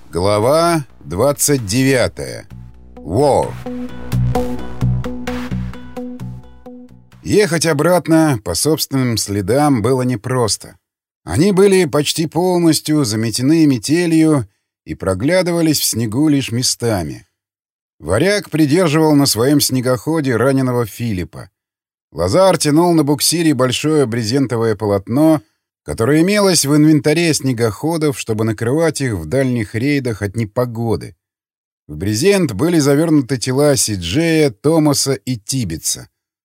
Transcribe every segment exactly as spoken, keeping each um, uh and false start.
Глава двадцать девятая. War. Ехать обратно по собственным следам было непросто. Они были почти полностью заметены метелью и проглядывались в снегу лишь местами. Варяг придерживал на своем снегоходе раненого Филиппа. Лазар тянул на буксире большое брезентовое полотно, которое имелось в инвентаре снегоходов, чтобы накрывать их в дальних рейдах от непогоды. В брезент были завернуты тела Сиджея, Томаса и Тибетса.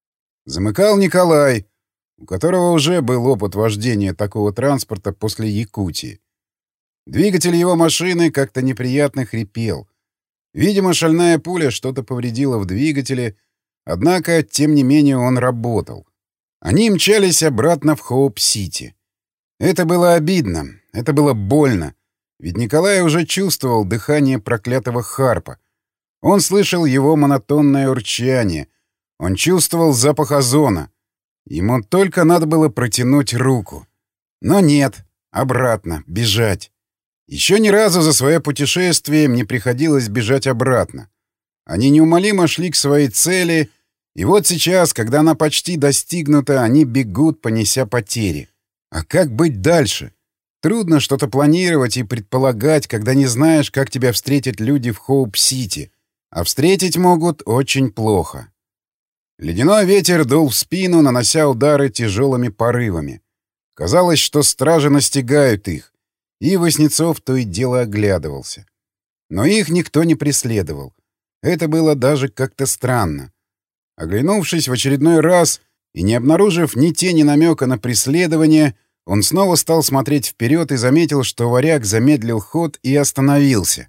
Замыкал Николай, у которого уже был опыт вождения такого транспорта после Якутии. Двигатель его машины как-то неприятно хрипел. Видимо, шальная пуля что-то повредила в двигателе, однако, тем не менее, он работал. Они мчались обратно в Хоуп-Сити. Это было обидно, это было больно, ведь Николай уже чувствовал дыхание проклятого Харпа. Он слышал его монотонное урчание, он чувствовал запах озона. Ему только надо было протянуть руку. Но нет, обратно, бежать. Еще ни разу за свое путешествие им не приходилось бежать обратно. Они неумолимо шли к своей цели, и вот сейчас, когда она почти достигнута, они бегут, понеся потери. А как быть дальше? Трудно что-то планировать и предполагать, когда не знаешь, как тебя встретят люди в Хоуп-Сити. А встретить могут очень плохо. Ледяной ветер дул в спину, нанося удары тяжелыми порывами. Казалось, что стражи настигают их, и Васнецов то и дело оглядывался. Но их никто не преследовал. Это было даже как-то странно. Оглянувшись в очередной раз и не обнаружив ни тени намека на преследование, он снова стал смотреть вперед и заметил, что варяг замедлил ход и остановился.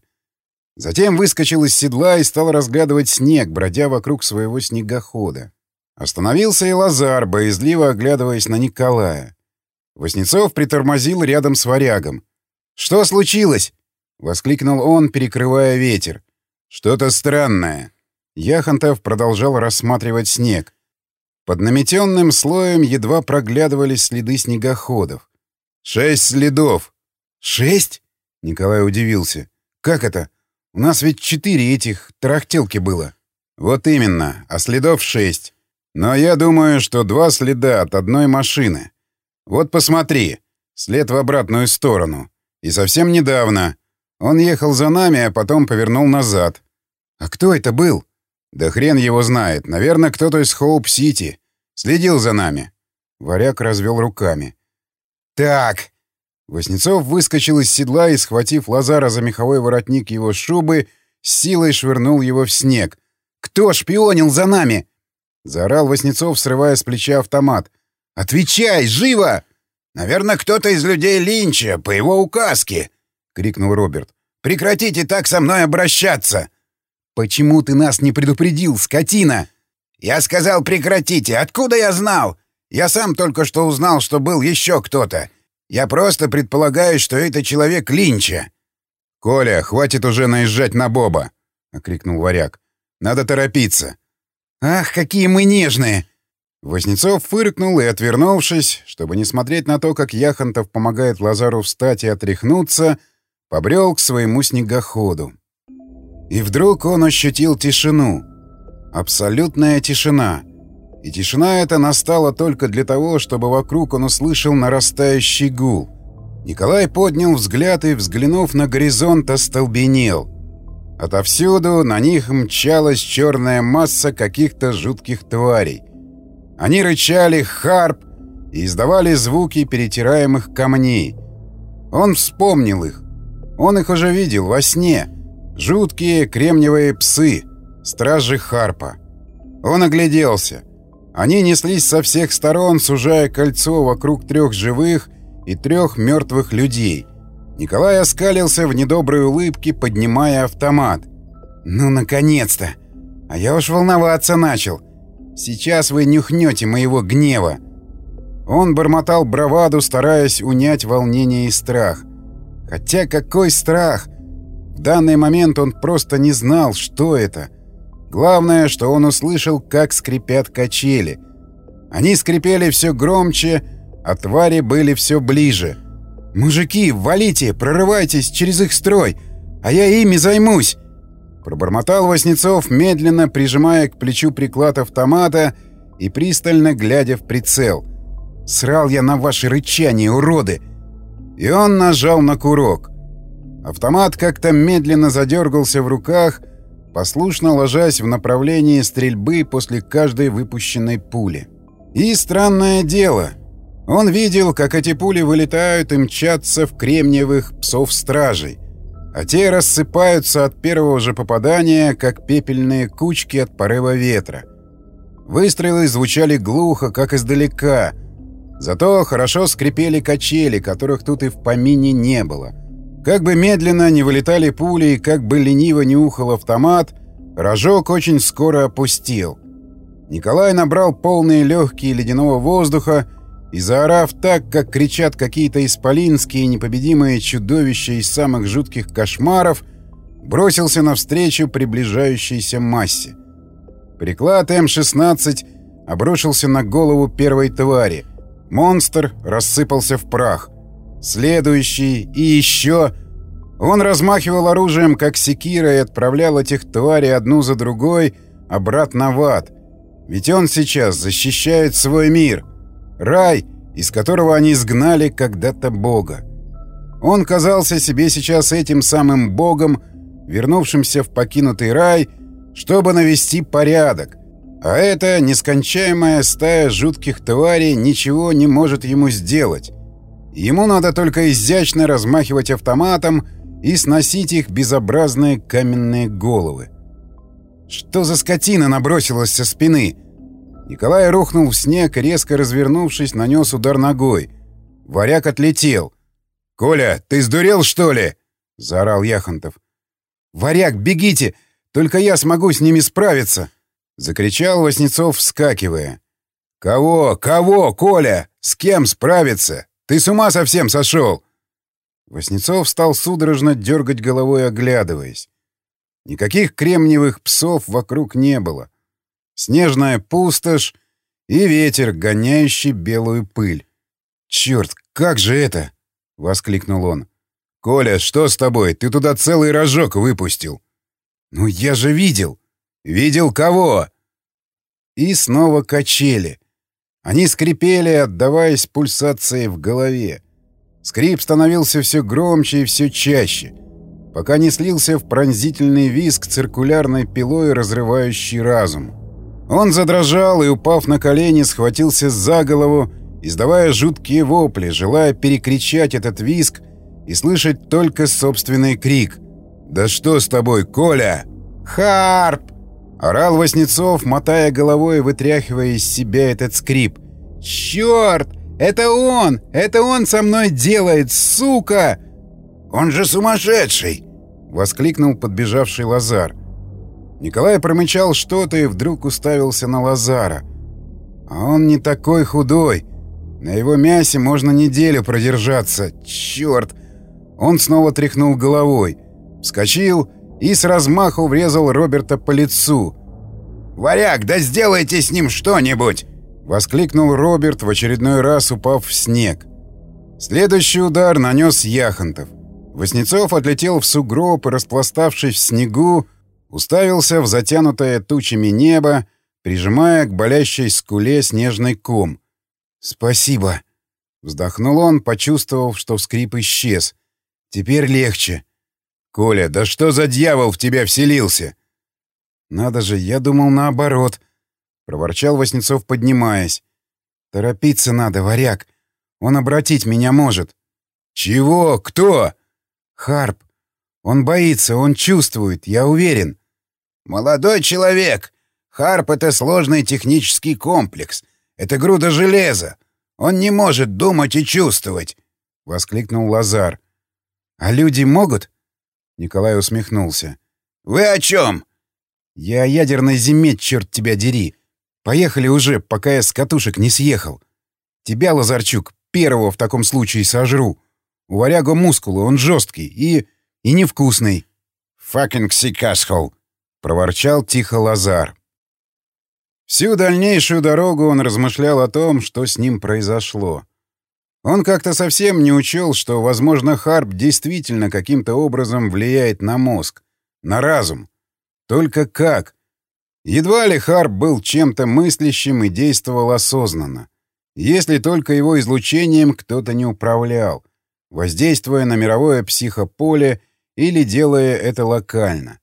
Затем выскочил из седла и стал разглядывать снег, бродя вокруг своего снегохода. Остановился и Лазар, боязливо оглядываясь на Николая. Васнецов притормозил рядом с варягом. «Что случилось?» — воскликнул он, перекрывая ветер. «Что-то странное». Яхонтов продолжал рассматривать снег. Под наметенным слоем едва проглядывались следы снегоходов. «Шесть следов!» «Шесть?» — Николай удивился. «Как это? У нас ведь четыре этих тарахтелки было». «Вот именно, а следов шесть. Но я думаю, что два следа от одной машины. Вот посмотри, след в обратную сторону. И совсем недавно. Он ехал за нами, а потом повернул назад». «А кто это был?» «Да хрен его знает. Наверное, кто-то из Хоуп-Сити. Следил за нами». Варяг развел руками. «Так». Васнецов выскочил из седла и, схватив Лазара за меховой воротник его шубы, с силой швырнул его в снег. «Кто шпионил за нами?» — заорал Васнецов, срывая с плеча автомат. «Отвечай! Живо!» «Наверное, кто-то из людей Линча, по его указке!» — крикнул Роберт. «Прекратите так со мной обращаться!» «Почему ты нас не предупредил, скотина?» «Я сказал, прекратите! Откуда я знал? Я сам только что узнал, что был еще кто-то. Я просто предполагаю, что это человек Линча». «Коля, хватит уже наезжать на Боба!» — окрикнул варяг. «Надо торопиться!» «Ах, какие мы нежные!» Васнецов фыркнул и, отвернувшись, чтобы не смотреть на то, как Яхонтов помогает Лазару встать и отряхнуться, побрел к своему снегоходу. И вдруг он ощутил тишину. Абсолютная тишина. И тишина эта настала только для того, чтобы вокруг он услышал нарастающий гул. Николай поднял взгляд и, взглянув на горизонт, остолбенел. Отовсюду на них мчалась черная масса каких-то жутких тварей. Они рычали «харп» и издавали звуки перетираемых камней. Он вспомнил их. Он их уже видел во сне. Жуткие кремниевые псы, стражи Харпа. Он огляделся. Они неслись со всех сторон, сужая кольцо вокруг трех живых и трех мертвых людей. Николай оскалился в недоброй улыбке, поднимая автомат. «Ну, наконец-то! А я уж волноваться начал. Сейчас вы нюхнете моего гнева». Он бормотал браваду, стараясь унять волнение и страх. Хотя какой страх! В данный момент он просто не знал, что это. Главное, что он услышал, как скрипят качели. Они скрипели все громче, а твари были все ближе. «Мужики, валите, прорывайтесь через их строй! а я ими займусь!» Пробормотал Васнецов, медленно прижимая к плечу приклад автомата и пристально глядя в прицел. «Срал я на ваши рычания, уроды!» И он нажал на курок. Автомат как-то медленно задергался в руках, послушно ложась в направлении стрельбы после каждой выпущенной пули. И странное дело, он видел, как эти пули вылетают и мчатся в кремниевых псов-стражей, а те рассыпаются от первого же попадания, как пепельные кучки от порыва ветра. Выстрелы звучали глухо, как издалека, зато хорошо скрипели качели, которых тут и в помине не было. Как бы медленно не вылетали пули и как бы лениво не ухал автомат, рожок очень скоро опустел. Николай набрал полные легкие ледяного воздуха и, заорав так, как кричат какие-то исполинские непобедимые чудовища из самых жутких кошмаров, бросился навстречу приближающейся массе. Приклад эм шестнадцать обрушился на голову первой твари. Монстр рассыпался в прах. Следующий и еще... Он размахивал оружием, как секира, и отправлял этих тварей одну за другой обратно в ад. Ведь он сейчас защищает свой мир. Рай, из которого они изгнали когда-то Бога. Он казался себе сейчас этим самым Богом, вернувшимся в покинутый рай, чтобы навести порядок. А эта нескончаемая стая жутких тварей ничего не может ему сделать. Ему надо только изящно размахивать автоматом и сносить их безобразные каменные головы. Что за скотина набросилась со спины? Николай рухнул в снег и, резко развернувшись, нанес удар ногой. Варяг отлетел. «Коля, ты сдурел, что ли?» — заорал Яхонтов. «Варяг, бегите! Только я смогу с ними справиться!» — закричал Васнецов, вскакивая. «Кого? Кого, Коля? С кем справиться? Ты с ума совсем сошел?» Васнецов стал судорожно дергать головой, оглядываясь. Никаких кремниевых псов вокруг не было. Снежная пустошь и ветер, гоняющий белую пыль. «Черт, как же это?» — воскликнул он. «Коля, что с тобой? Ты туда целый рожок выпустил». «Ну я же видел!» «Видел кого?» И снова качели. Они скрипели, отдаваясь пульсации в голове. Скрип становился все громче и все чаще, пока не слился в пронзительный визг циркулярной пилой, разрывающий разум. Он задрожал и, упав на колени, схватился за голову, издавая жуткие вопли, желая перекричать этот визг и слышать только собственный крик. «Да что с тобой, Коля?» «Харп!» — орал Васнецов, мотая головой и вытряхивая из себя этот скрип. «Черт! Это он! Это он со мной делает, сука!» «Он же сумасшедший!» — воскликнул подбежавший Лазар. Николай промычал что-то и вдруг уставился на Лазара. А он не такой худой. На его мясе можно неделю продержаться. Черт! Он снова тряхнул головой, вскочил и с размаху врезал Роберта по лицу. «Варяг, да сделайте с ним что-нибудь!» — воскликнул Роберт, в очередной раз упав в снег. Следующий удар нанес Яхонтов. Васнецов отлетел в сугроб и, распластавшись в снегу, уставился в затянутое тучами небо, прижимая к болящей скуле снежный ком. «Спасибо!» — вздохнул он, почувствовав, что скрип исчез. «Теперь легче». «Коля, да что за дьявол в тебя вселился?» «Надо же, я думал наоборот», — проворчал Васнецов, поднимаясь. «Торопиться надо, Варяг. Он обратить меня может». «Чего? Кто?» «Харп. Он боится, он чувствует, я уверен». «Молодой человек, Харп — это сложный технический комплекс. Это груда железа. Он не может думать и чувствовать», — воскликнул Лазар. «А люди могут?» Николай усмехнулся. «Вы о чем?» «Я о ядерной зиме, черт тебя дери. Поехали уже, пока я с катушек не съехал. Тебя, Лазарчук, первого в таком случае сожру. У Варяга мускулы, он жесткий и... и невкусный». «Fucking sick asshole», — проворчал тихо Лазар. Всю дальнейшую дорогу он размышлял о том, что с ним произошло. Он как-то совсем не учел, что, возможно, Харп действительно каким-то образом влияет на мозг, на разум. Только как? Едва ли Харп был чем-то мыслящим и действовал осознанно. Если только его излучением кто-то не управлял, воздействуя на мировое психополе или делая это локально.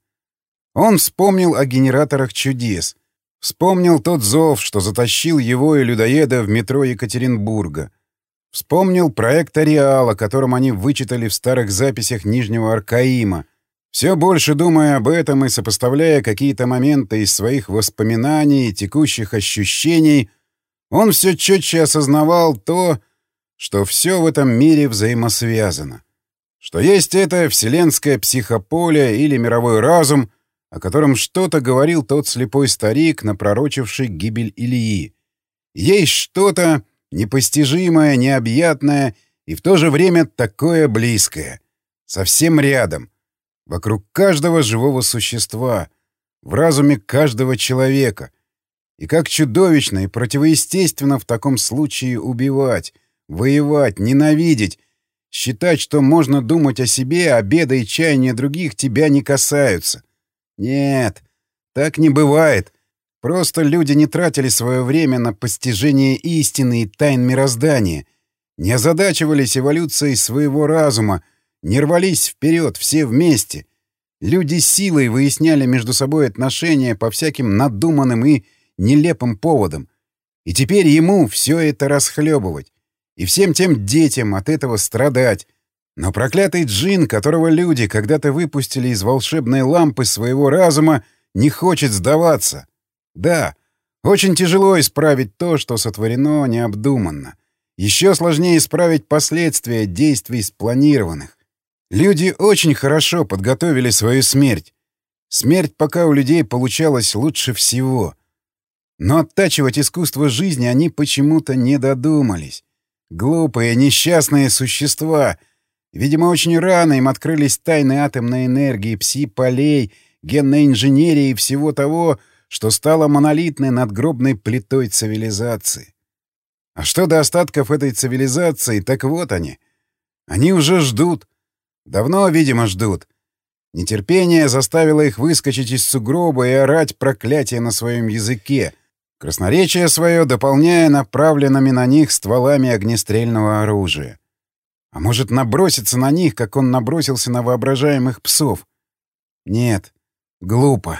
Он вспомнил о генераторах чудес. Вспомнил тот зов, что затащил его и людоеда в метро Екатеринбурга. Вспомнил проект «Ареал», о котором они вычитали в старых записях Нижнего Аркаима, все больше думая об этом и сопоставляя какие-то моменты из своих воспоминаний и текущих ощущений, он все четче осознавал то, что все в этом мире взаимосвязано. Что есть это вселенское психополе или мировой разум, о котором что-то говорил тот слепой старик, напророчивший гибель Ильи. Есть что-то непостижимое, необъятное и в то же время такое близкое. Совсем рядом. Вокруг каждого живого существа, в разуме каждого человека. И как чудовищно и противоестественно в таком случае убивать, воевать, ненавидеть, считать, что можно думать о себе, а беды и чаяния других тебя не касаются. Нет, так не бывает. Просто люди не тратили свое время на постижение истины и тайн мироздания, не озадачивались эволюцией своего разума, не рвались вперед все вместе. Люди силой выясняли между собой отношения по всяким надуманным и нелепым поводам. И теперь ему все это расхлебывать. И всем тем детям от этого страдать. Но проклятый джин, которого люди когда-то выпустили из волшебной лампы своего разума, не хочет сдаваться. Да, очень тяжело исправить то, что сотворено необдуманно. Еще сложнее исправить последствия действий спланированных. Люди очень хорошо подготовили свою смерть. Смерть пока у людей получалась лучше всего. Но оттачивать искусство жизни они почему-то не додумались. Глупые, несчастные существа. Видимо, очень рано им открылись тайны атомной энергии, пси-полей, генной инженерии и всего того, что стало монолитной надгробной плитой цивилизации. А что до остатков этой цивилизации, так вот они. Они уже ждут. Давно, видимо, ждут. Нетерпение заставило их выскочить из сугроба и орать проклятие на своем языке, красноречие свое дополняя направленными на них стволами огнестрельного оружия. А может, наброситься на них, как он набросился на воображаемых псов? Нет, глупо.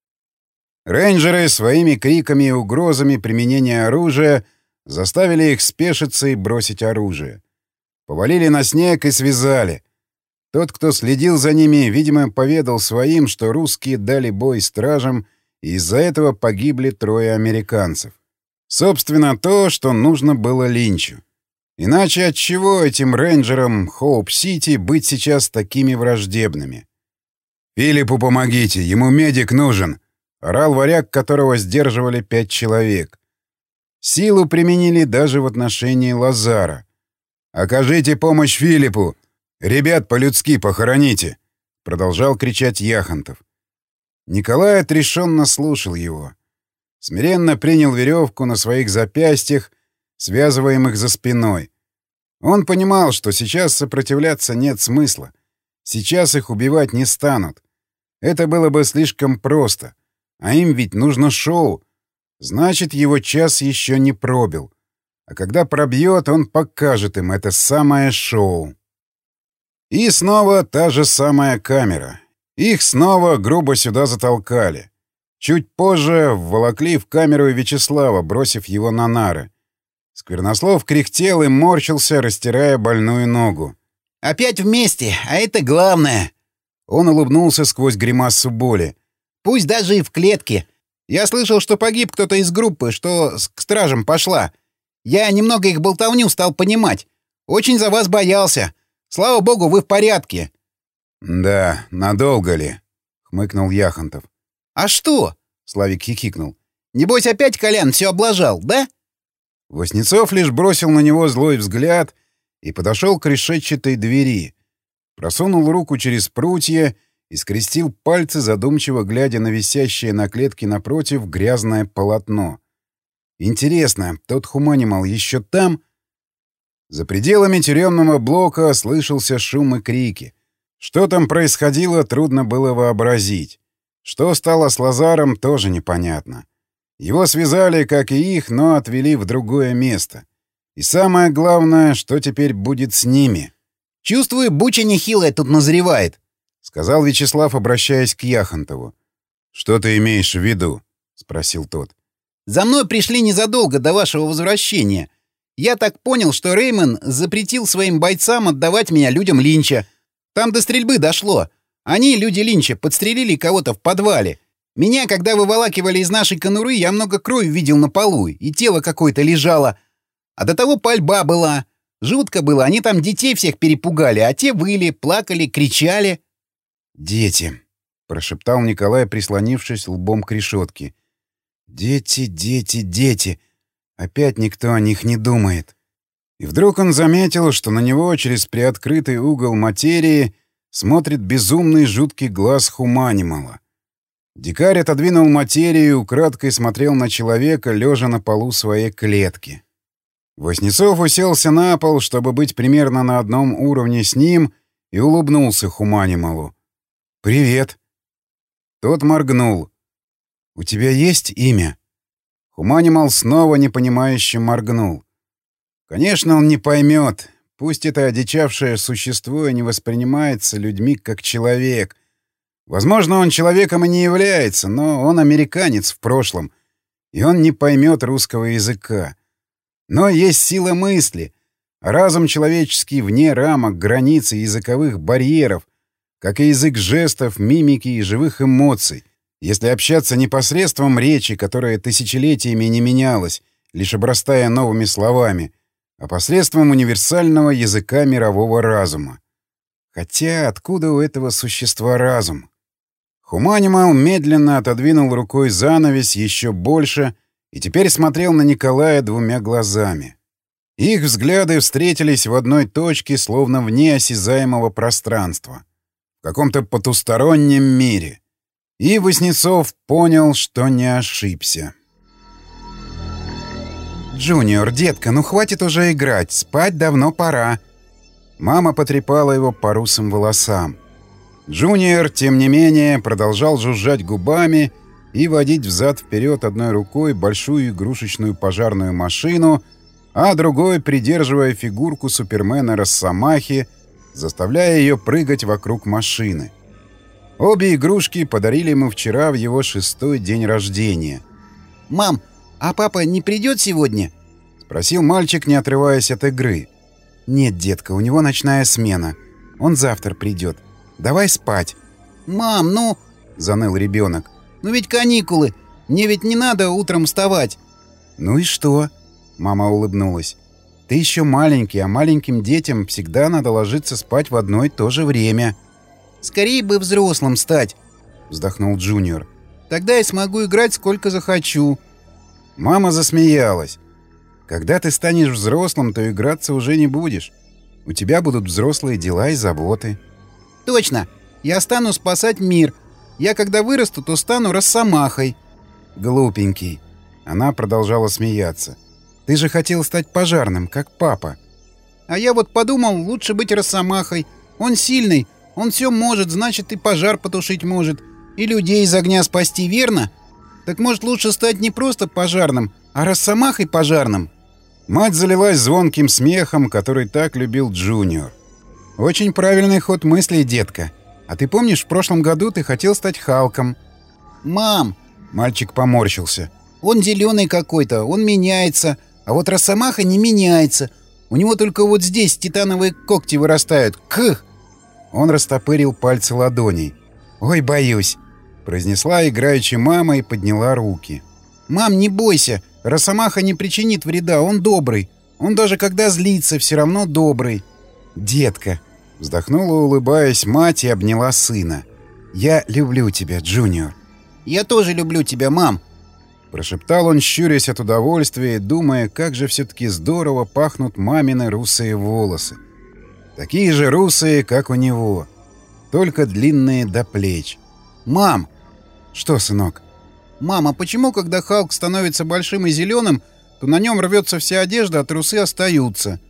Рейнджеры своими криками и угрозами применения оружия заставили их спешиться и бросить оружие. Повалили на снег и связали. Тот, кто следил за ними, видимо, поведал своим, что русские дали бой стражам, и из-за этого погибли трое американцев. Собственно, то, что нужно было Линчу. Иначе отчего этим рейнджерам Хоуп-Сити быть сейчас такими враждебными? «Филиппу помогите, ему медик нужен!» — орал варяг, которого сдерживали пять человек. Силу применили даже в отношении Лазара. «Окажите помощь Филиппу! Ребят по-людски похороните!» — продолжал кричать Яхонтов. Николай отрешенно слушал его. Смиренно принял веревку на своих запястьях, связываемых за спиной. Он понимал, что сейчас сопротивляться нет смысла. Сейчас их убивать не станут. Это было бы слишком просто. А им ведь нужно шоу. Значит, его час еще не пробил. А когда пробьет, он покажет им это самое шоу. И снова та же самая камера. Их снова грубо сюда затолкали. Чуть позже вволокли в камеру Вячеслава, бросив его на нары. Сквернослов кряхтел и морщился, растирая больную ногу. «Опять вместе, а это главное!» Он улыбнулся сквозь гримасу боли. «Пусть даже и в клетке. Я слышал, что погиб кто-то из группы, что к стражам пошла. Я немного их болтовню стал понимать. Очень за вас боялся. Слава богу, вы в порядке». «Да, надолго ли?» — хмыкнул Яхонтов. «А что?» — Славик хихикнул. «Небось опять Колян все облажал, да?» Воснецов лишь бросил на него злой взгляд и подошел к решетчатой двери. Просунул руку через прутья и скрестил пальцы, задумчиво глядя на висящее на клетке напротив грязное полотно. «Интересно, тот Хуманимал еще там?» За пределами тюремного блока слышался шум и крики. Что там происходило, трудно было вообразить. Что стало с Лазаром, тоже непонятно. Его связали, как и их, но отвели в другое место. И самое главное, что теперь будет с ними. «Чувствую, буча нехилая тут назревает», — сказал Вячеслав, обращаясь к Яхонтову. «Что ты имеешь в виду?» — спросил тот. «За мной пришли незадолго до вашего возвращения. Я так понял, что Реймон запретил своим бойцам отдавать меня людям Линча. Там до стрельбы дошло. Они, люди Линча, подстрелили кого-то в подвале. Меня, когда выволакивали из нашей конуры, я много крови видел на полу, и тело какое-то лежало. А до того пальба была. Жутко было, они там детей всех перепугали, а те выли, плакали, кричали». «Дети», — прошептал Николай, прислонившись лбом к решетке. «Дети, дети, дети. Опять никто о них не думает». И вдруг он заметил, что на него через приоткрытый угол материи смотрит безумный жуткий глаз Хуманимала. Дикарь отодвинул материю и украдкой смотрел на человека, лежа на полу своей клетки. Воснецов уселся на пол, чтобы быть примерно на одном уровне с ним, и улыбнулся Хуманималу. «Привет». Тот моргнул. «У тебя есть имя?» Хуманимал снова непонимающе моргнул. Конечно, он не поймет. Пусть это одичавшее существо и не воспринимается людьми как человек. Возможно, он человеком и не является, но он американец в прошлом, и он не поймет русского языка. Но есть сила мысли, а разум человеческий вне рамок, границ и языковых барьеров, как и язык жестов, мимики и живых эмоций. Если общаться не посредством речи, которая тысячелетиями не менялась, лишь обрастая новыми словами, а посредством универсального языка мирового разума. Хотя откуда у этого существа разум? Хуманимал медленно отодвинул рукой занавес еще больше и теперь смотрел на Николая двумя глазами. Их взгляды встретились в одной точке, словно вне осязаемого пространства, в каком-то потустороннем мире. И Воснецов понял, что не ошибся. «Джуниор, детка, ну хватит уже играть, спать давно пора». Мама потрепала его по русым волосам. Джуниор, тем не менее, продолжал жужжать губами и водить взад-вперед одной рукой большую игрушечную пожарную машину, а другой придерживая фигурку Супермена Росомахи, заставляя ее прыгать вокруг машины. Обе игрушки подарили ему вчера в его шестой день рождения. «Мам, а папа не придет сегодня?» — спросил мальчик, не отрываясь от игры. «Нет, детка, у него ночная смена. Он завтра придет. Давай спать». «Мам, ну...» — заныл ребенок. «Ну ведь каникулы. Мне ведь не надо утром вставать». «Ну и что?» — мама улыбнулась. «Ты еще маленький, а маленьким детям всегда надо ложиться спать в одно и то же время». «Скорее бы взрослым стать», — вздохнул Джуниор. «Тогда я смогу играть сколько захочу». Мама засмеялась. «Когда ты станешь взрослым, то играться уже не будешь. У тебя будут взрослые дела и заботы». «Точно! Я стану спасать мир. Я, когда вырасту, то стану Росомахой». «Глупенький». Она продолжала смеяться. «Ты же хотел стать пожарным, как папа». «А я вот подумал, лучше быть Росомахой. Он сильный, он все может, значит, и пожар потушить может, и людей из огня спасти, верно? Так может, лучше стать не просто пожарным, а Росомахой пожарным?» Мать залилась звонким смехом, который так любил Джуниор. «Очень правильный ход мыслей, детка. А ты помнишь, в прошлом году ты хотел стать Халком?» «Мам!» — мальчик поморщился. «Он зеленый какой-то, он меняется, а вот Росомаха не меняется. У него только вот здесь титановые когти вырастают. Кх!» Он растопырил пальцы ладоней. «Ой, боюсь!» — произнесла играючи мама и подняла руки. «Мам, не бойся! Росомаха не причинит вреда, он добрый. Он даже когда злится, все равно добрый». «Детка!» — вздохнула, улыбаясь, мать и обняла сына. «Я люблю тебя, Джуниор». «Я тоже люблю тебя, мам!» Прошептал он, щурясь от удовольствия, думая, как же все-таки здорово пахнут мамины русые волосы. Такие же русые, как у него, только длинные до плеч. «Мам!» «Что, сынок?» «Мам, а почему, когда Халк становится большим и зеленым, то на нем рвется вся одежда, а трусы остаются?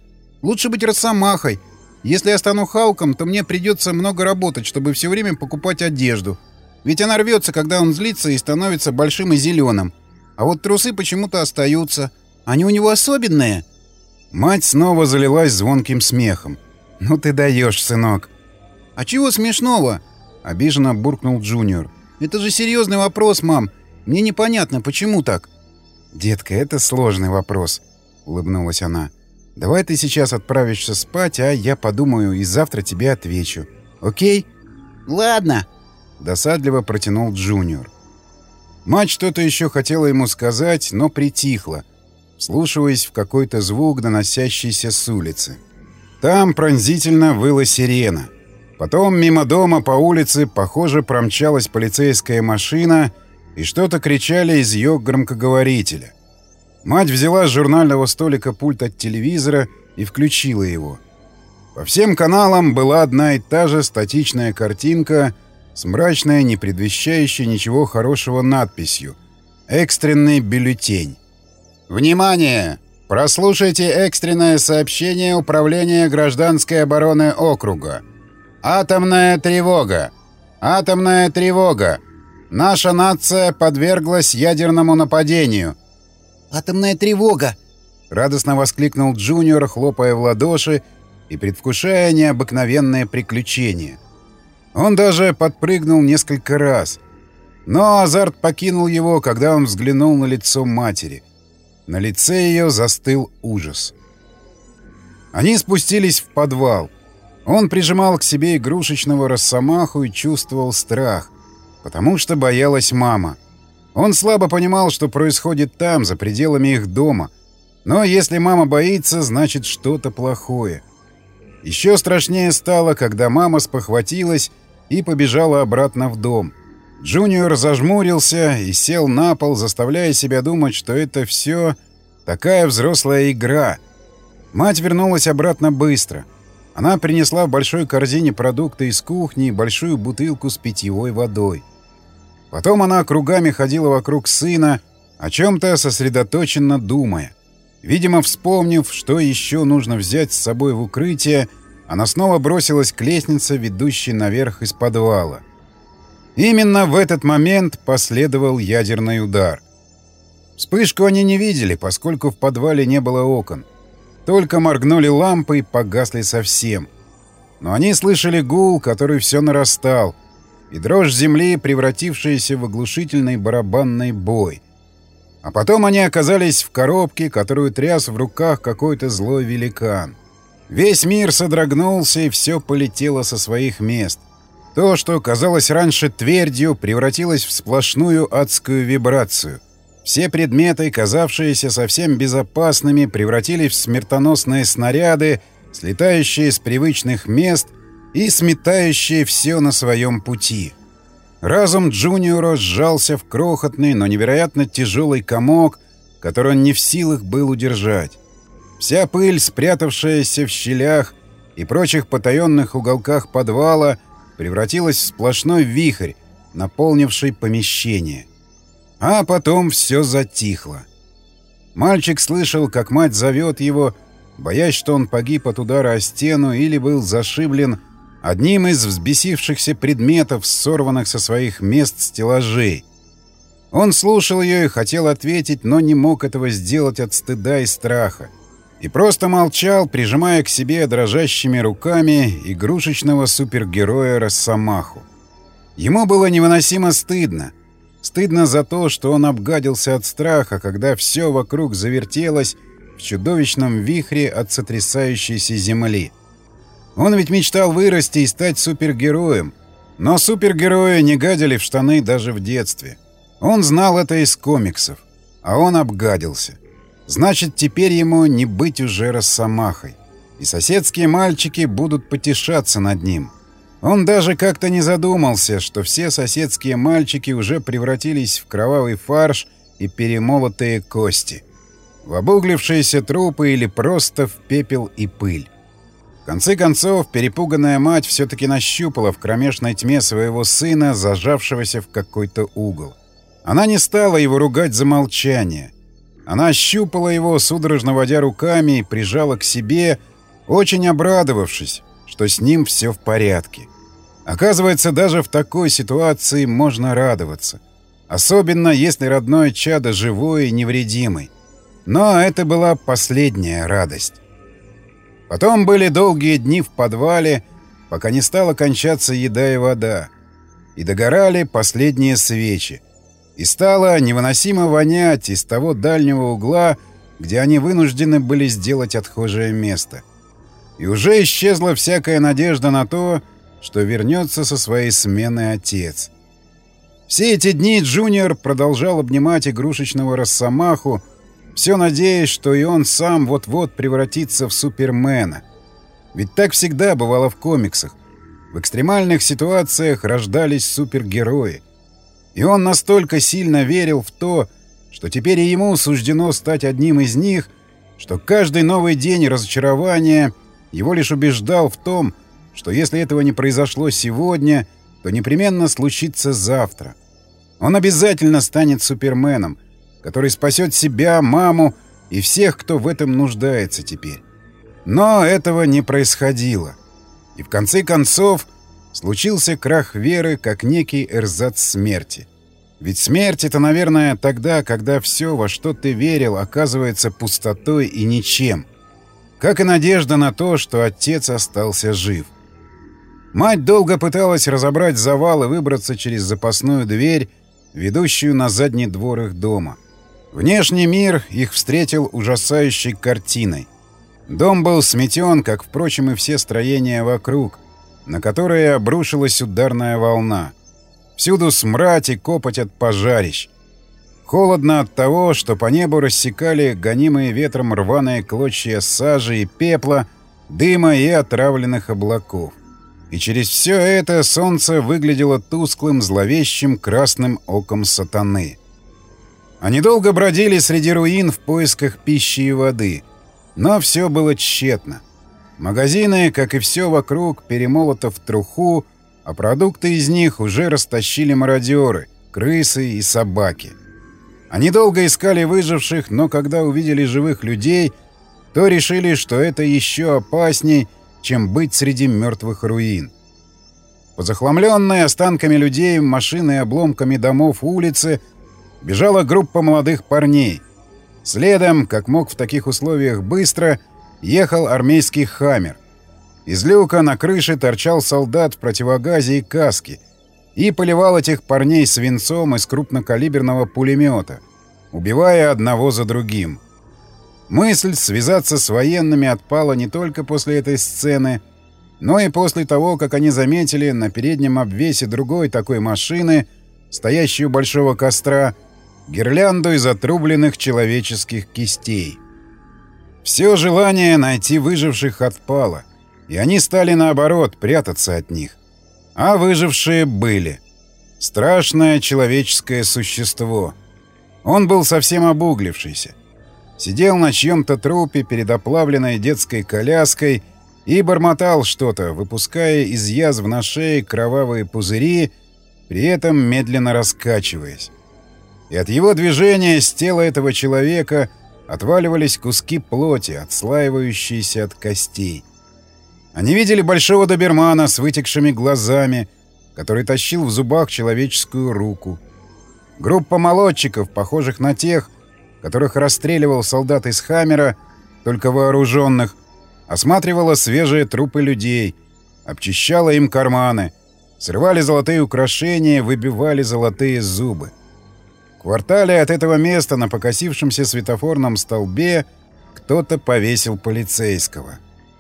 Лучше быть росомахой. Если я стану Халком, то мне придется много работать, чтобы все время покупать одежду. Ведь она рвется, когда он злится и становится большим и зеленым. А вот трусы почему-то остаются. Они у него особенные». Мать снова залилась звонким смехом. «Ну ты даешь, сынок». «А чего смешного?» — обиженно буркнул Джуниор. «Это же серьезный вопрос, мам. Мне непонятно, почему так?» «Детка, это сложный вопрос», — улыбнулась она. «Давай ты сейчас отправишься спать, а я подумаю и завтра тебе отвечу. Окей?» «Ладно», — досадливо протянул Джуниор. Мать что-то еще хотела ему сказать, но притихла, вслушиваясь в какой-то звук, доносящийся с улицы. Там пронзительно выла сирена. Потом мимо дома по улице, похоже, промчалась полицейская машина, и что-то кричали из ее громкоговорителя. Мать взяла с журнального столика пульт от телевизора и включила его. По всем каналам была одна и та же статичная картинка с мрачной, не предвещающей ничего хорошего надписью «Экстренный бюллетень». «Внимание! Прослушайте экстренное сообщение Управления гражданской обороны округа. Атомная тревога! Атомная тревога! Наша нация подверглась ядерному нападению!» «Атомная тревога!» — радостно воскликнул Джуниор, хлопая в ладоши и предвкушая необыкновенное приключение. Он даже подпрыгнул несколько раз. Но азарт покинул его, когда он взглянул на лицо матери. На лице ее застыл ужас. Они спустились в подвал. Он прижимал к себе игрушечного росомаху и чувствовал страх, потому что боялась мама. Он слабо понимал, что происходит там, за пределами их дома. Но если мама боится, значит что-то плохое. Еще страшнее стало, когда мама спохватилась и побежала обратно в дом. Джуниор зажмурился и сел на пол, заставляя себя думать, что это все такая взрослая игра. Мать вернулась обратно быстро. Она принесла в большой корзине продукты из кухни и большую бутылку с питьевой водой. Потом она кругами ходила вокруг сына, о чем-то сосредоточенно думая. Видимо, вспомнив, что еще нужно взять с собой в укрытие, она снова бросилась к лестнице, ведущей наверх из подвала. Именно в этот момент последовал ядерный удар. Вспышку они не видели, поскольку в подвале не было окон. Только моргнули лампы и погасли совсем. Но они слышали гул, который все нарастал, и дрожь земли, превратившаяся в оглушительный барабанный бой. А потом они оказались в коробке, которую тряс в руках какой-то злой великан. Весь мир содрогнулся, и все полетело со своих мест. То, что казалось раньше твердью, превратилось в сплошную адскую вибрацию. Все предметы, казавшиеся совсем безопасными, превратились в смертоносные снаряды, слетающие с привычных мест и сметающие все на своем пути. Разум Джуниора сжался в крохотный, но невероятно тяжелый комок, который он не в силах был удержать. Вся пыль, спрятавшаяся в щелях и прочих потаенных уголках подвала, превратилась в сплошной вихрь, наполнивший помещение. А потом все затихло. Мальчик слышал, как мать зовет его, боясь, что он погиб от удара о стену или был зашиблен одним из взбесившихся предметов, сорванных со своих мест стеллажей. Он слушал ее и хотел ответить, но не мог этого сделать от стыда и страха. И просто молчал, прижимая к себе дрожащими руками игрушечного супергероя Росомаху. Ему было невыносимо стыдно. Стыдно за то, что он обгадился от страха, когда все вокруг завертелось в чудовищном вихре от сотрясающейся земли. Он ведь мечтал вырасти и стать супергероем, но супергерои не гадили в штаны даже в детстве. Он знал это из комиксов, а он обгадился. Значит, теперь ему не быть уже Росомахой, и соседские мальчики будут потешаться над ним. Он даже как-то не задумался, что все соседские мальчики уже превратились в кровавый фарш и перемолотые кости, в обуглившиеся трупы или просто в пепел и пыль. В конце концов, перепуганная мать все-таки нащупала в кромешной тьме своего сына, зажавшегося в какой-то угол. Она не стала его ругать за молчание. Она ощупала его, судорожно водя руками, и прижала к себе, очень обрадовавшись, что с ним все в порядке. Оказывается, даже в такой ситуации можно радоваться. Особенно, если родное чадо живой и невредимый. Но это была последняя радость. Потом были долгие дни в подвале, пока не стала кончаться еда и вода. И догорали последние свечи. И стало невыносимо вонять из того дальнего угла, где они вынуждены были сделать отхожее место. И уже исчезла всякая надежда на то, что вернется со своей смены отец. Все эти дни Джуниор продолжал обнимать игрушечного Росомаху, все надеясь, что и он сам вот-вот превратится в Супермена. Ведь так всегда бывало в комиксах. В экстремальных ситуациях рождались супергерои. И он настолько сильно верил в то, что теперь и ему суждено стать одним из них, что каждый новый день разочарования его лишь убеждал в том, что если этого не произошло сегодня, то непременно случится завтра. Он обязательно станет Суперменом, который спасет себя, маму и всех, кто в этом нуждается теперь. Но этого не происходило. И в конце концов случился крах веры как некий эрзац смерти. Ведь смерть — это, наверное, тогда, когда все, во что ты верил, оказывается пустотой и ничем. Как и надежда на то, что отец остался жив. Мать долго пыталась разобрать завал и выбраться через запасную дверь, ведущую на задний двор их дома. Внешний мир их встретил ужасающей картиной. Дом был сметен, как, впрочем, и все строения вокруг, на которые обрушилась ударная волна. Всюду смрадь и копоть от пожарищ. Холодно от того, что по небу рассекали гонимые ветром рваные клочья сажи и пепла, дыма и отравленных облаков. И через все это солнце выглядело тусклым, зловещим красным оком сатаны. Они долго бродили среди руин в поисках пищи и воды, но все было тщетно. Магазины, как и все вокруг, перемолото в труху, а продукты из них уже растащили мародеры, крысы и собаки. Они долго искали выживших, но когда увидели живых людей, то решили, что это еще опасней, чем быть среди мертвых руин. По захламленной останками людей, машин и обломками домов улице бежала группа молодых парней. Следом, как мог в таких условиях быстро, ехал армейский «Хаммер». Из люка на крыше торчал солдат в противогазе и каске и поливал этих парней свинцом из крупнокалиберного пулемета, убивая одного за другим. Мысль связаться с военными отпала не только после этой сцены, но и после того, как они заметили на переднем обвесе другой такой машины, стоящей у большого костра, гирлянду из отрубленных человеческих кистей. Все желание найти выживших отпало, и они стали, наоборот, прятаться от них. А выжившие были. Страшное человеческое существо. Он был совсем обуглившийся. Сидел на чьем-то трупе перед оплавленной детской коляской и бормотал что-то, выпуская из язв на шее кровавые пузыри, при этом медленно раскачиваясь. И от его движения с тела этого человека отваливались куски плоти, отслаивающиеся от костей. Они видели большого добермана с вытекшими глазами, который тащил в зубах человеческую руку. Группа молодчиков, похожих на тех, которых расстреливал солдат из «Хаммера», только вооруженных, осматривала свежие трупы людей, обчищала им карманы, срывали золотые украшения, выбивали золотые зубы. В квартале от этого места на покосившемся светофорном столбе кто-то повесил полицейского.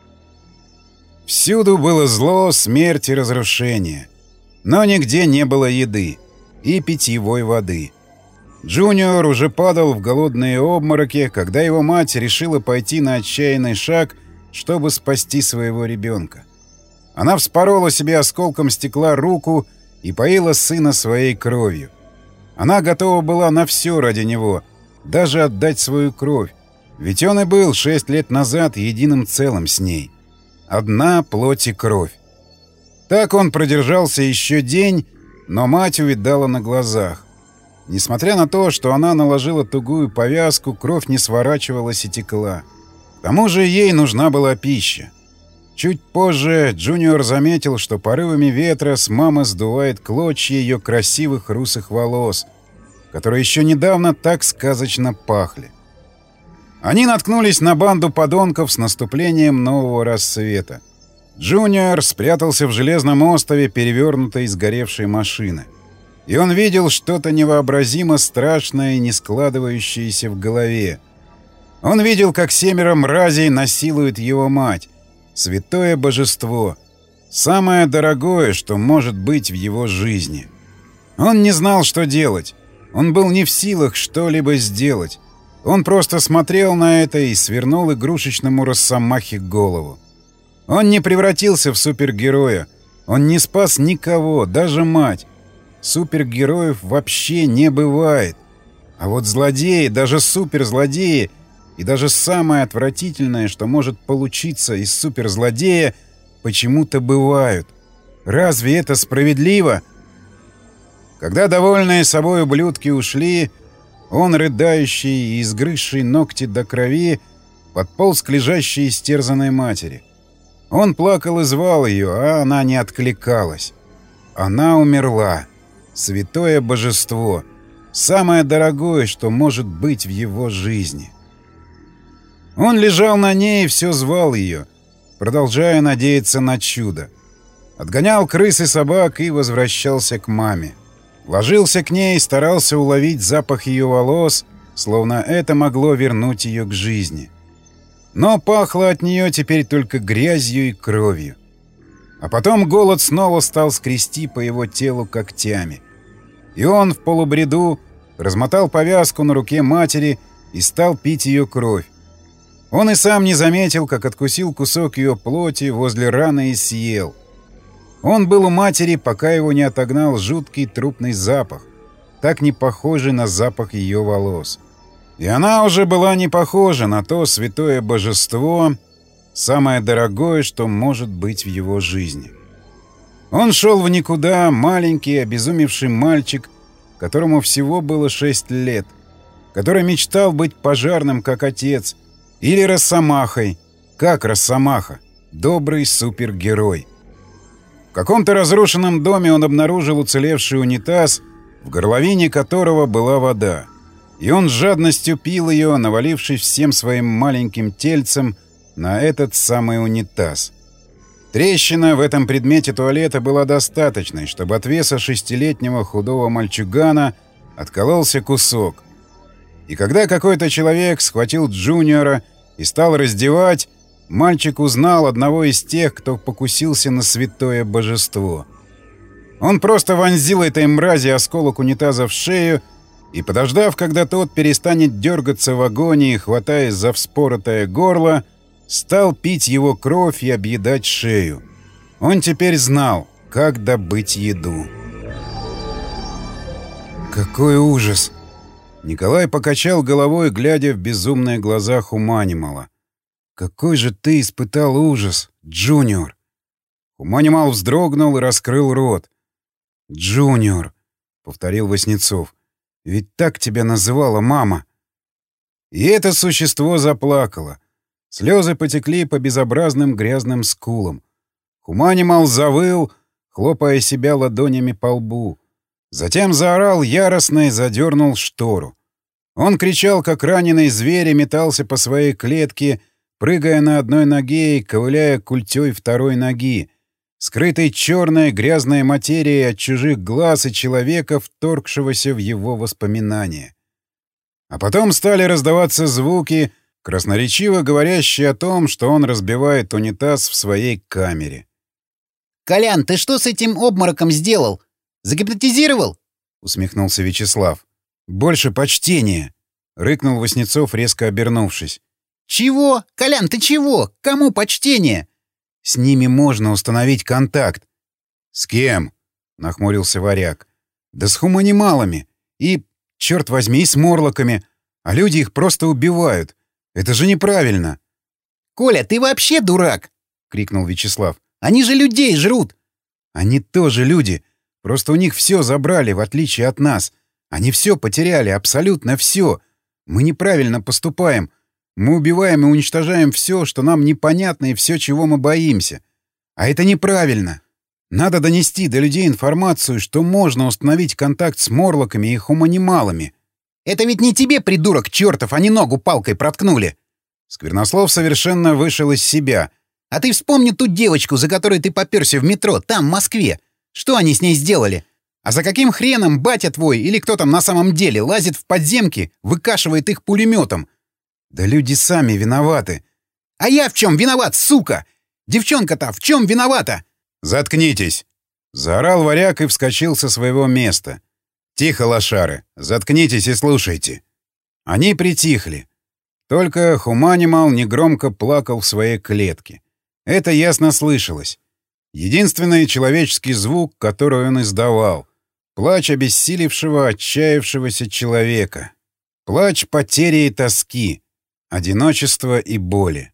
Всюду было зло, смерть и разрушение. Но нигде не было еды и питьевой воды. Джуниор уже падал в голодные обмороки, когда его мать решила пойти на отчаянный шаг, чтобы спасти своего ребенка. Она вспорола себе осколком стекла руку и поила сына своей кровью. Она готова была на все ради него, даже отдать свою кровь, ведь он и был шесть лет назад единым целым с ней. Одна плоть и кровь. Так он продержался еще день, но мать увидала на глазах. Несмотря на то, что она наложила тугую повязку, кровь не сворачивалась и текла. К тому же ей нужна была пища. Чуть позже Джуниор заметил, что порывами ветра с мамы сдувает клочья ее красивых русых волос, которые еще недавно так сказочно пахли. Они наткнулись на банду подонков с наступлением нового рассвета. Джуниор спрятался в железном остове перевернутой сгоревшей машины. И он видел что-то невообразимо страшное и не складывающееся в голове. Он видел, как семеро мразей насилуют его мать. Святое божество. Самое дорогое, что может быть в его жизни. Он не знал, что делать. Он был не в силах что-либо сделать. Он просто смотрел на это и свернул игрушечному росомахе голову. Он не превратился в супергероя. Он не спас никого, даже мать. Супергероев вообще не бывает. А вот злодеи, даже суперзлодеи, и даже самое отвратительное, что может получиться из суперзлодея, почему-то бывают. Разве это справедливо? Когда довольные собой ублюдки ушли, он, рыдающий и изгрызший ногти до крови, подполз к лежащей истерзанной матери. Он плакал и звал ее, а она не откликалась. Она умерла. Святое божество. Самое дорогое, что может быть в его жизни. Он лежал на ней и все звал ее, продолжая надеяться на чудо. Отгонял крыс и собак и возвращался к маме. Ложился к ней и старался уловить запах ее волос, словно это могло вернуть ее к жизни. Но пахло от нее теперь только грязью и кровью. А потом голод снова стал скрести по его телу когтями. И он в полубреду размотал повязку на руке матери и стал пить ее кровь. Он и сам не заметил, как откусил кусок ее плоти возле раны и съел. Он был у матери, пока его не отогнал жуткий трупный запах, так не похожий на запах ее волос. И она уже была не похожа на то святое божество, самое дорогое, что может быть в его жизни. Он шел в никуда, маленький, обезумевший мальчик, которому всего было шесть лет, который мечтал быть пожарным, как отец, или росомахой, как росомаха, добрый супергерой. В каком-то разрушенном доме он обнаружил уцелевший унитаз, в горловине которого была вода. И он с жадностью пил ее, навалившись всем своим маленьким тельцем на этот самый унитаз. Трещина в этом предмете туалета была достаточной, чтобы от веса шестилетнего худого мальчугана откололся кусок. И когда какой-то человек схватил Джуниора и стал раздевать, мальчик узнал одного из тех, кто покусился на святое божество. Он просто вонзил этой мрази осколок унитаза в шею и, подождав, когда тот перестанет дергаться в агонии, хватаясь за вспоротое горло, стал пить его кровь и объедать шею. Он теперь знал, как добыть еду. «Какой ужас!» Николай покачал головой, глядя в безумные глаза Хуманимала. «Какой же ты испытал ужас, Джуниор!» Хуманимал вздрогнул и раскрыл рот. «Джуниор!» — повторил Васнецов. «Ведь так тебя называла мама!» И это существо заплакало. Слезы потекли по безобразным грязным скулам. Хуманимал завыл, хлопая себя ладонями по лбу. Затем заорал яростно и задернул штору. Он кричал, как раненый зверь, и метался по своей клетке, прыгая на одной ноге и ковыляя культей второй ноги, скрытой черной грязной материей от чужих глаз и человека, вторгшегося в его воспоминания. А потом стали раздаваться звуки, красноречиво говорящие о том, что он разбивает унитаз в своей камере. «Колян, ты что с этим обмороком сделал? Загипнотизировал?» — усмехнулся Вячеслав. «Больше почтения!» — рыкнул Васнецов, резко обернувшись. «Чего? Колян, ты чего? Кому почтение?» «С ними можно установить контакт». «С кем?» — нахмурился Варяг. «Да с хуманималами. И, черт возьми, и с морлоками. А люди их просто убивают. Это же неправильно!» «Коля, ты вообще дурак!» — крикнул Вячеслав. «Они же людей жрут!» «Они тоже люди. Просто у них все забрали, в отличие от нас. Они все потеряли, абсолютно все. Мы неправильно поступаем. Мы убиваем и уничтожаем все, что нам непонятно, и все, чего мы боимся. А это неправильно. Надо донести до людей информацию, что можно установить контакт с морлоками и хуманималами. Это ведь не тебе, придурок чертов, они ногу палкой проткнули. Сквернослов совершенно вышел из себя. А ты вспомни ту девочку, за которой ты попёрся в метро, там, в Москве. Что они с ней сделали? А за каким хреном батя твой или кто там на самом деле лазит в подземки, выкашивает их пулеметом? Да люди сами виноваты. А я в чем виноват, сука? Девчонка-то в чем виновата? Заткнитесь! Заорал Варяг и вскочил со своего места. Тихо, лошары, заткнитесь и слушайте. Они притихли. Только Хуманимал негромко плакал в своей клетке. Это ясно слышалось. Единственный человеческий звук, который он издавал. Плач обессилевшего, отчаявшегося человека. Плач потери и тоски, одиночества и боли.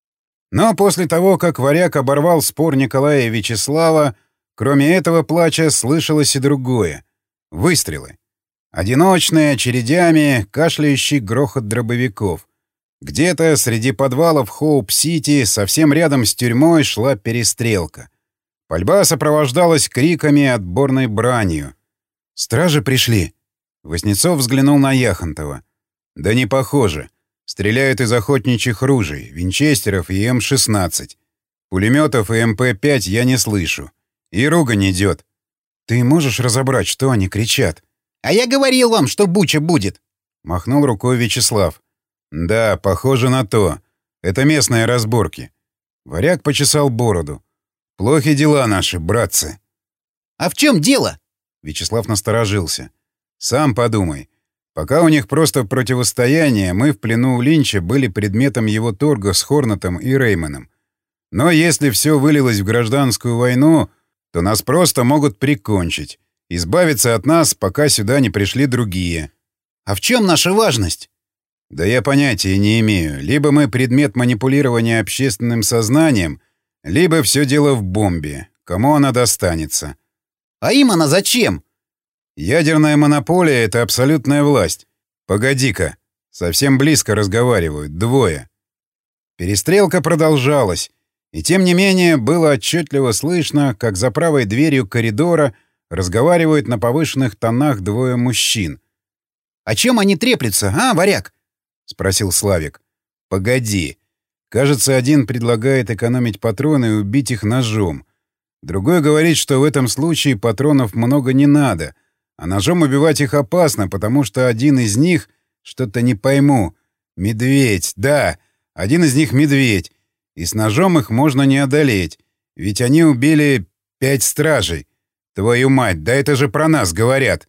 Но после того, как Варяг оборвал спор Николая и Вячеслава, кроме этого плача слышалось и другое. Выстрелы. Одиночные, очередями, кашляющий грохот дробовиков. Где-то среди подвалов Хоуп-Сити, совсем рядом с тюрьмой, шла перестрелка. Пальба сопровождалась криками и отборной бранью. «Стражи пришли!» Васнецов взглянул на Яхонтова. «Да не похоже. Стреляют из охотничьих ружей, винчестеров и эм шестнадцать. Пулеметов и эм пэ пять я не слышу. И ругань идет. Ты можешь разобрать, что они кричат?» «А я говорил вам, что буча будет!» — махнул рукой Вячеслав. «Да, похоже на то. Это местные разборки». Варяг почесал бороду. «Плохи дела наши, братцы». «А в чем дело?» Вячеслав насторожился. «Сам подумай. Пока у них просто противостояние, мы в плену у Линча были предметом его торга с Хорнетом и Реймоном. Но если все вылилось в гражданскую войну, то нас просто могут прикончить, избавиться от нас, пока сюда не пришли другие». «А в чем наша важность?» «Да я понятия не имею. Либо мы предмет манипулирования общественным сознанием, либо все дело в бомбе. Кому она достанется?» «А им она зачем?» «Ядерная монополия — это абсолютная власть. Погоди-ка. Совсем близко разговаривают. Двое». Перестрелка продолжалась. И тем не менее было отчетливо слышно, как за правой дверью коридора разговаривают на повышенных тонах двое мужчин. «О чем они треплются, а, Варяг?» — спросил Славик. «Погоди. Кажется, один предлагает экономить патроны и убить их ножом. Другой говорит, что в этом случае патронов много не надо, а ножом убивать их опасно, потому что один из них, что-то не пойму, медведь, да, один из них медведь, и с ножом их можно не одолеть, ведь они убили пять стражей. Твою мать, да это же про нас говорят».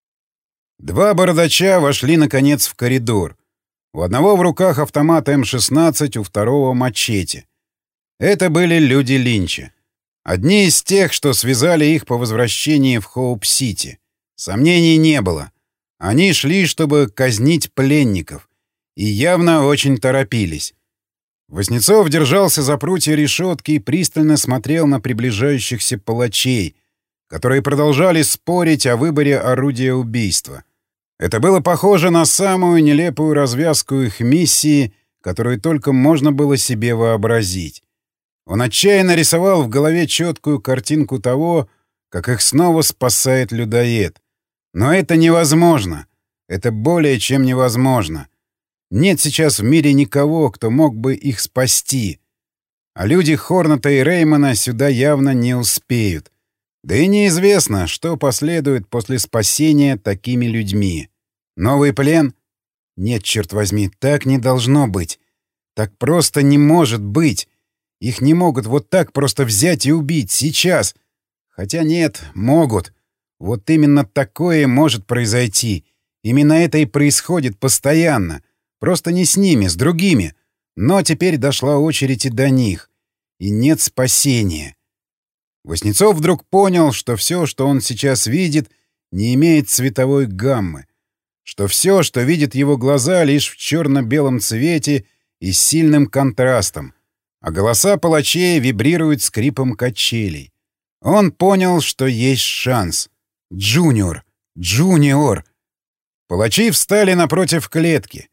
Два бородача вошли, наконец, в коридор. У одного в руках автомат эм шестнадцать, у второго — мачете. Это были люди Линча. Одни из тех, что связали их по возвращении в Хоуп-Сити. Сомнений не было. Они шли, чтобы казнить пленников. И явно очень торопились. Васнецов держался за прутья решетки и пристально смотрел на приближающихся палачей, которые продолжали спорить о выборе орудия убийства. Это было похоже на самую нелепую развязку их миссии, которую только можно было себе вообразить. Он отчаянно рисовал в голове четкую картинку того, как их снова спасает людоед. Но это невозможно. Это более чем невозможно. Нет сейчас в мире никого, кто мог бы их спасти. А люди Хорнета и Реймона сюда явно не успеют. Да и неизвестно, что последует после спасения такими людьми. Новый плен? Нет, черт возьми, так не должно быть. Так просто не может быть. Их не могут вот так просто взять и убить сейчас. Хотя нет, могут. Вот именно такое может произойти. Именно это и происходит постоянно. Просто не с ними, с другими. Но теперь дошла очередь и до них. И нет спасения. Васнецов вдруг понял, что все, что он сейчас видит, не имеет цветовой гаммы. Что все, что видят его глаза, лишь в черно-белом цвете и с сильным контрастом. А голоса палачей вибрируют скрипом качелей. Он понял, что есть шанс. Джуниор! Джуниор! Палачи встали напротив клетки.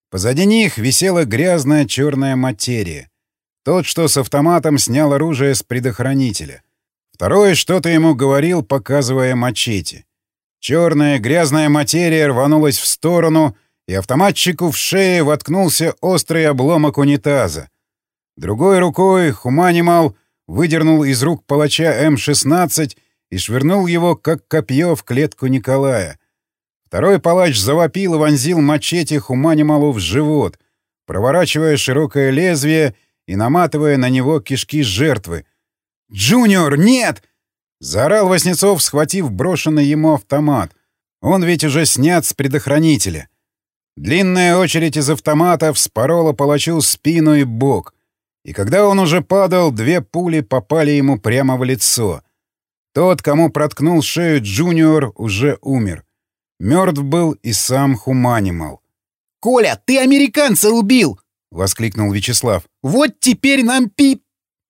Позади них висела грязная черная материя. Тот, что с автоматом, снял оружие с предохранителя. Второй что-то ему говорил, показывая мачете. Черная грязная материя рванулась в сторону, и автоматчику в шее воткнулся острый обломок унитаза. Другой рукой Хуманимал выдернул из рук палача эм шестнадцать и швырнул его, как копье, в клетку Николая. Второй палач завопил и вонзил мачете Хуманималу в живот, проворачивая широкое лезвие и наматывая на него кишки жертвы. «Джуниор, нет!» — заорал Васнецов, схватив брошенный ему автомат. Он ведь уже снят с предохранителя. Длинная очередь из автомата вспорола палачу спину и бок. И когда он уже падал, две пули попали ему прямо в лицо. Тот, кому проткнул шею Джуниор, уже умер. Мертв был и сам Хуманимал. «Коля, ты американца убил!» — воскликнул Вячеслав. «Вот теперь нам пип...»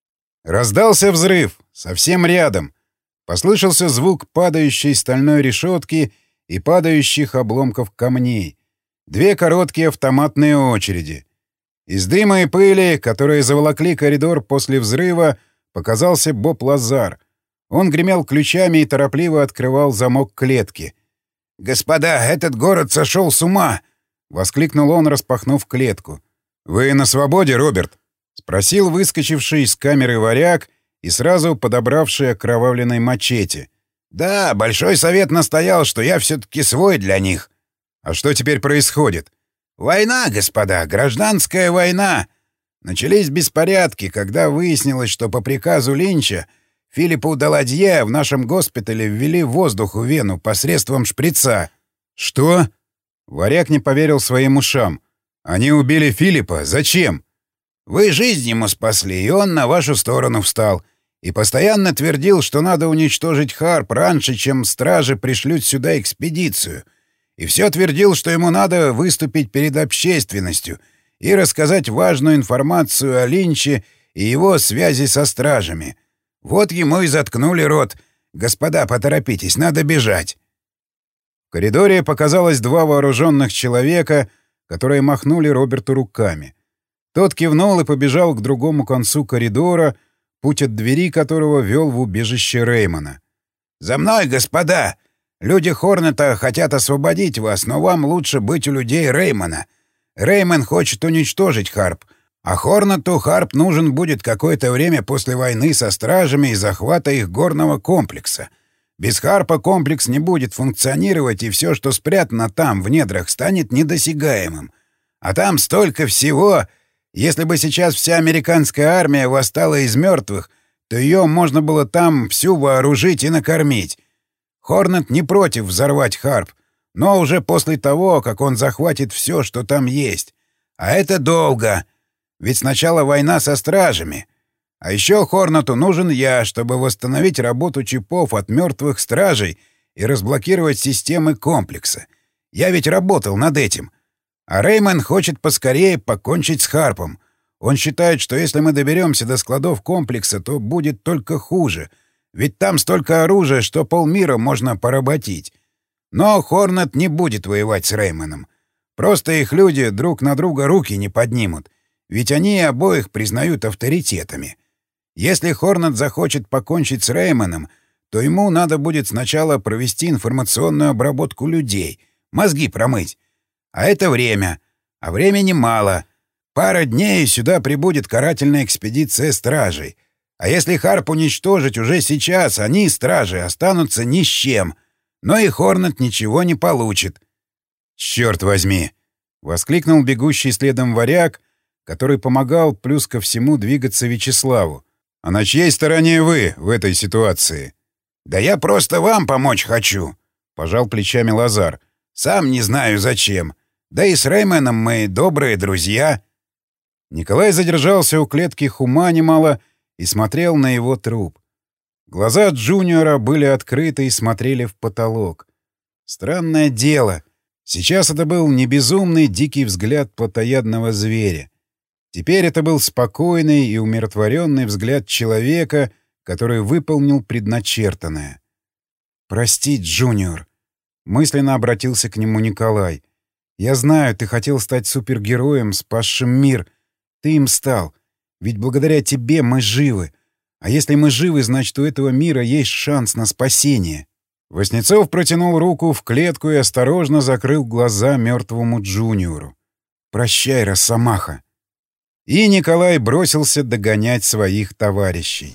Раздался взрыв, совсем рядом. Послышался звук падающей стальной решетки и падающих обломков камней. Две короткие автоматные очереди. Из дыма и пыли, которые заволокли коридор после взрыва, показался Боб Лазар. Он гремел ключами и торопливо открывал замок клетки. «Господа, этот город сошел с ума!» — воскликнул он, распахнув клетку. «Вы на свободе, Роберт?» — спросил выскочивший из камеры варяг и сразу подобравший окровавленной мачете. «Да, Большой Совет настоял, что я все-таки свой для них». «А что теперь происходит?» «Война, господа, гражданская война. Начались беспорядки, когда выяснилось, что по приказу Линча Филиппу Даладье в нашем госпитале ввели воздух в вену посредством шприца». «Что?» Варяг не поверил своим ушам. «Они убили Филиппа? Зачем?» «Вы жизнь ему спасли, и он на вашу сторону встал. И постоянно твердил, что надо уничтожить Харп раньше, чем стражи пришлют сюда экспедицию. И все твердил, что ему надо выступить перед общественностью и рассказать важную информацию о Линче и его связи со стражами. Вот ему и заткнули рот. Господа, поторопитесь, надо бежать». В коридоре показалось два вооруженных человека, которые махнули Роберту руками. Тот кивнул и побежал к другому концу коридора, путь от двери которого вел в убежище Реймона. «За мной, господа! Люди Хорнета хотят освободить вас, но вам лучше быть у людей Реймона. Реймон хочет уничтожить Харп, а Хорнету Харп нужен будет какое-то время после войны со стражами и захвата их горного комплекса. Без Харпа комплекс не будет функционировать, и все, что спрятано там, в недрах, станет недосягаемым. А там столько всего. Если бы сейчас вся американская армия восстала из мертвых, то ее можно было там всю вооружить и накормить. Хорнет не против взорвать Харп, но уже после того, как он захватит все, что там есть. А это долго. Ведь сначала война со стражами. А еще Хорнету нужен я, чтобы восстановить работу чипов от мертвых стражей и разблокировать системы комплекса. Я ведь работал над этим. А Реймон хочет поскорее покончить с Харпом. Он считает, что если мы доберемся до складов комплекса, то будет только хуже. Ведь там столько оружия, что полмира можно поработить. Но Хорнет не будет воевать с Реймоном. Просто их люди друг на друга руки не поднимут. Ведь они обоих признают авторитетами. Если Хорнет захочет покончить с Реймоном, то ему надо будет сначала провести информационную обработку людей, мозги промыть. А это время. А времени мало. Пара дней, и сюда прибудет карательная экспедиция стражей. А если Харп уничтожить уже сейчас, они, стражи, останутся ни с чем. Но и Хорнет ничего не получит. «Черт возьми!» — воскликнул бегущий следом варяг, который помогал, плюс ко всему, двигаться Вячеславу. «А на чьей стороне вы в этой ситуации?» «Да я просто вам помочь хочу», — пожал плечами Лазар. «Сам не знаю зачем. Да и с Реймоном мы добрые друзья». Николай задержался у клетки Хуманимала и смотрел на его труп. Глаза Джуниора были открыты и смотрели в потолок. Странное дело. Сейчас это был не безумный дикий взгляд плотоядного зверя. Теперь это был спокойный и умиротворенный взгляд человека, который выполнил предначертанное. «Прости, Джуниор», — мысленно обратился к нему Николай. Я знаю, ты хотел стать супергероем, спасшим мир. Ты им стал. Ведь благодаря тебе мы живы. А если мы живы, значит, у этого мира есть шанс на спасение». Васнецов протянул руку в клетку и осторожно закрыл глаза мертвому Джуниору. «Прощай, Росомаха». И Николай бросился догонять своих товарищей.